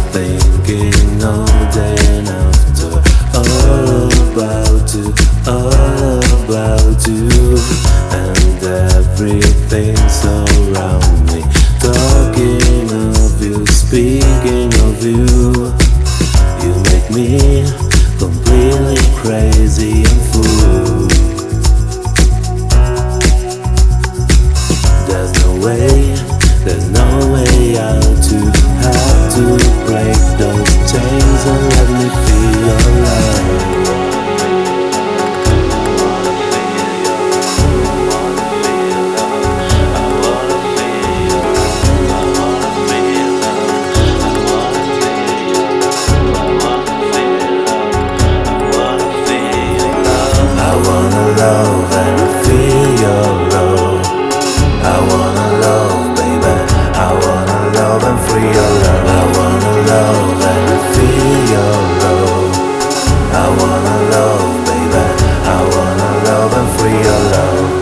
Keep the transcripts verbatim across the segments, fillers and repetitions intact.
thinking all day and after, all about you, all about you, and everything surround me, talking of you, speaking of you. You make me completely crazy and fool. There's no way, there's no way out to have to break those chains and let me feel your love. Love and feel your love. I wanna love, baby. I wanna love and free your love. I wanna love and feel your love. I wanna love, baby. I wanna love and free your love.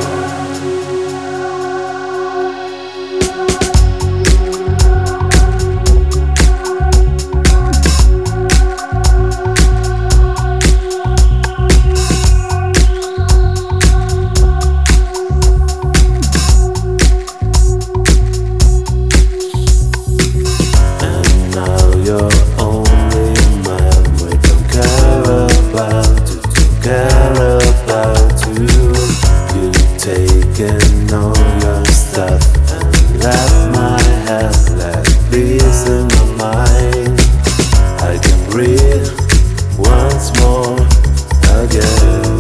You're only memory, don't care about you, don't care about you. You've taken all your stuff and left my head like peace in my mind. I can breathe once more again.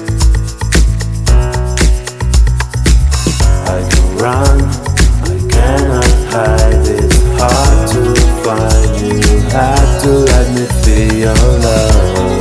I can run, I cannot hide, it's hard to find. You had to let me feel your love.